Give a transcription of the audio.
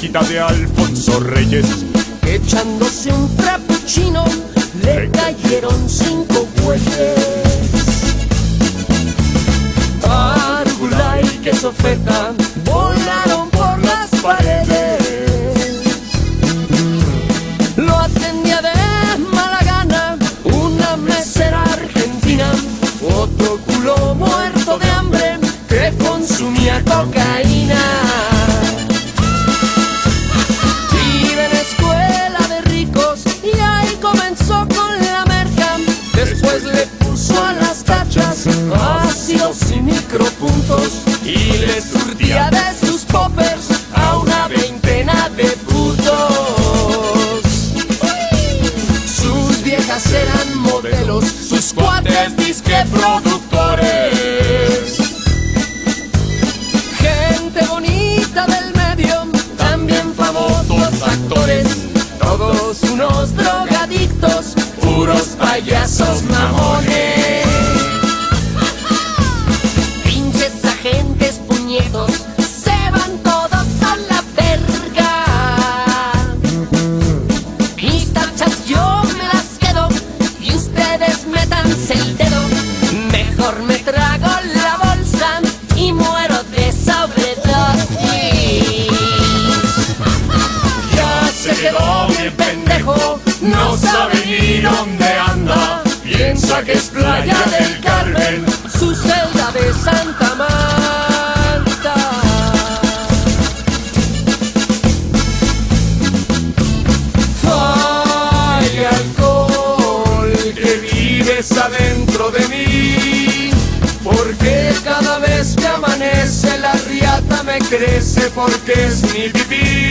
cerquita de Alfonso Reyes. Echándose un frappuccino, le cayeron 5 bueyes. Arugula y queso feta volaron por las paredes. Lo atendía de mala gana una mesera argentina, otro culo muerto de hambre que consumía cocaína. Iba en escuela de ricos y ahí comenzó con la merca. Después le puso a las tachas ácidos y micropuntos y le surtía de sus poppers a una veintena de putos. Sus viejas eran modelos, sus cuates disque productores. Gente bonita del medio, también famosos actores, todos unos drogadictos, puros payasos mamones. Pinches agentes puñetos, se van todos a la verga. Mis tachas yo me las quedo y ustedes métanse el dedo. Mejor me trago la bolsa y muero de sobredosis. Ya se quedó bien pendejo, no sabe ni dónde anda. Piensa que es Playa del Carmen, su celda de Santa Marta. Ay, alcohol, que vives adentro de mí, porque cada vez que amanece la riata me crece porque es mi pipí.